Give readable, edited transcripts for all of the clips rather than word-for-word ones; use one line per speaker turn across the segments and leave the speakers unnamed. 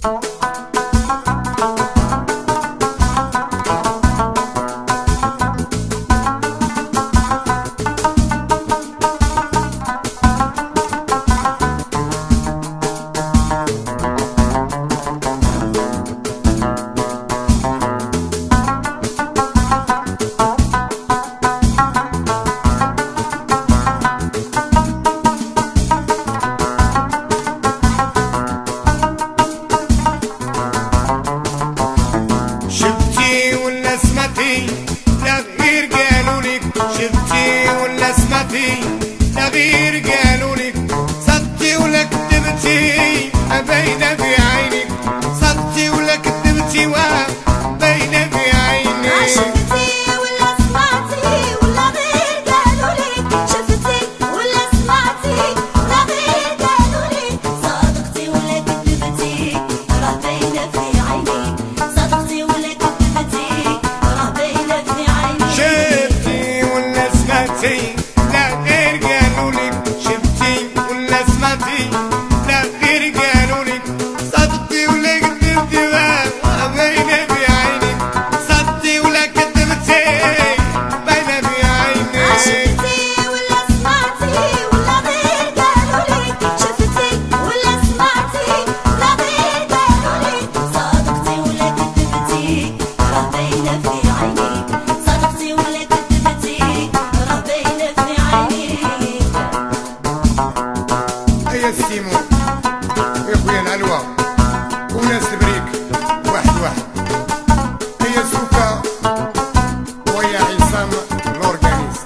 لا غير قالوا لك صدتي ولا كذبتي باينه في عينك، صدتي ولا كذبتي باينه في عينك.
شفتي ولا سمعتي ولا غير قالوا لك، شفتي ولا سمعتي ولا غير قالوا لك، صدقتي ولا كذبتي راه باينه في عينك، صدقتي ولا كذبتي راه باينه في عينك.
شفتي ولا سمعتي لا غير قالوا لك، شفتي ولا سمعتي لا غير قالوا لك، صدقتي ولا كذبتي باينه في عينك، صدقتي ولا كذبتي باينه في عينك.
شفتي ولا سمعتي ولا غير قالوا لك، شفتي ولا سمعتي ولا غير قالوا لك، صدقتي ولا كذبتي راه باينه في عينك، صدقتي ولا كذبتي راه باينه في عينك.
هيا السيمو يا خويا العلوى وناس البريك واحد واحد، هيا سوكا ويا عصام الأورغانيست.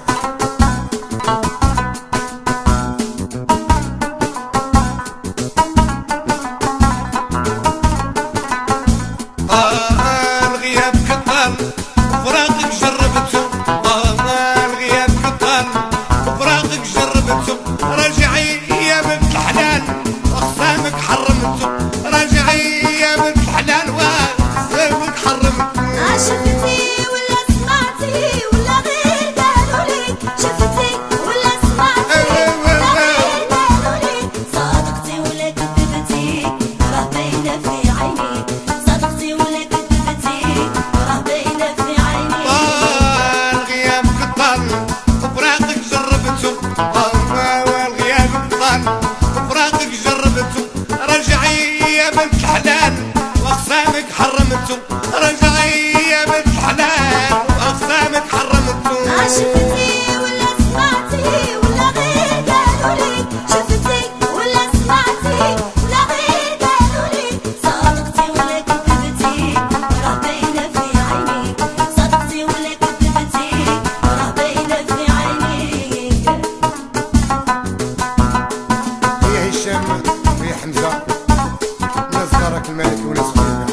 الغياب كطال وفراقك جربته، الغياب كطال وفراقك جربته، راجعي يا بنت الحلال واخصامك حرمته، راجعي يا بنت الحلال واخصامك حرمته.
شفتي ولا سمعتي ولا غير قالوا لك، شفتي ولا سمعتي ولا غير قالوا لك، صدقتي ولا كذبتي راه باينه في عينك، صدقتي ولا كذبتي راه باينه في عينك.
الغياب كطال وفراقك جربته، والغياب كطال وفراقك جربته، رجعي يا بنت الحلال واخصامك حرمته، رجعي يا بنت الحلال واخصامك حرمته.
شفتي ولا سمعتي ولا غير قالوا لك، شفتي ولا سمعتي ولا غير قالوا لك، صدقتي ولا كذبتي راه باينه في عينك، صدقتي ولا كذبتي راه باينه في عينك.
يا هشام ويا حمزه ناس بارك الملك وناس خويا.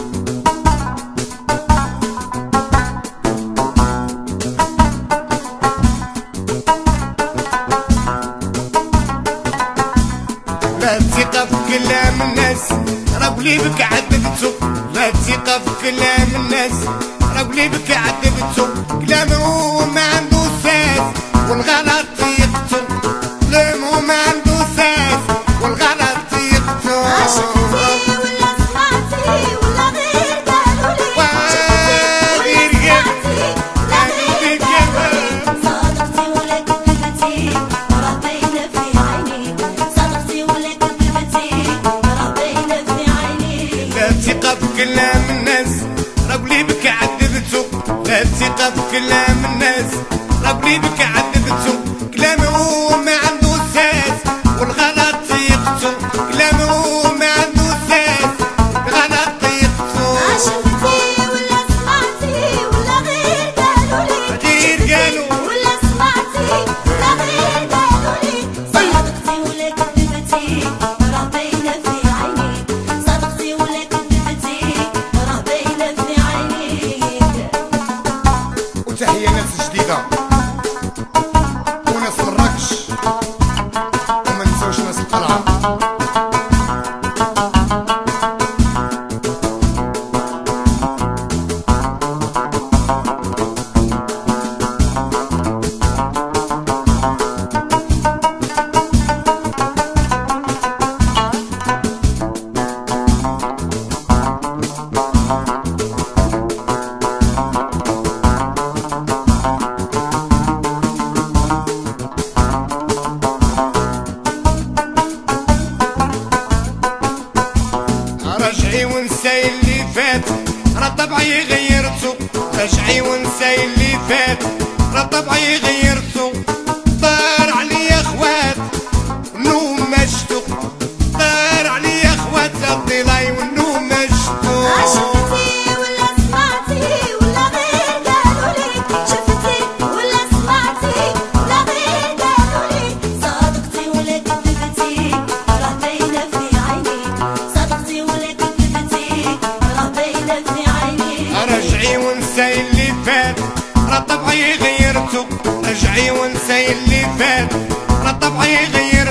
لا تثق في كلام الناس راه قليبك عذبته، لا تثق في كلام الناس راه قليبك عذبته، كلامه ما عنده اساس والغلط يقتل، كلامه ما عنده اساس والغلط يقتل.
شفتي ولا سمعتي ولا غير قالوا لك، شفتي ولا سمعتي ولا غير قالوا لك، صدقتي ولا كذبتي راه باينه في عينك، صدقتي ولا كذبتي راه باينه في عينك.
لا تثق في كلام الناس راه قليبك عذبته، لا تثق في كلام الناس راه قليبك عذبته، كلامه ما عنده اساس والغلط يقتل، كلامه ما عنده اساس الغلط يقتل.
شفتي ولا سمعتي ولا غير قالوا لك،
غير قالوا
ولا سمعتي ولا غير قالوا لك، صدقتي ولا كذبتي راه باينه في عينك، صدقتي ولا كذبتي راه باينه في عينك.
وتحية ناس جديدة وناس مراكش. رجعي ونساي اللي فات راه طبعي غيرتو، رجعي ونساي اللي فات راه طبعي غيرتو. طار عليا خوات والنوم ما شتو، طار عليا خوات الضلاي والنوم ما شتو.
شفتي ولا سمعتي ولا غير قالولك، شفتي ولا سمعتي ولا غير قالولك، صادقتي ولا كذبتي راه باينة في عينيك، صادقتي ولا كذبتي راه باينة في عينيك.
رجعي ونساي اللي فات راه طبعي غيرتو، رجعي ونساي اللي فات راه طبعي غيرتو.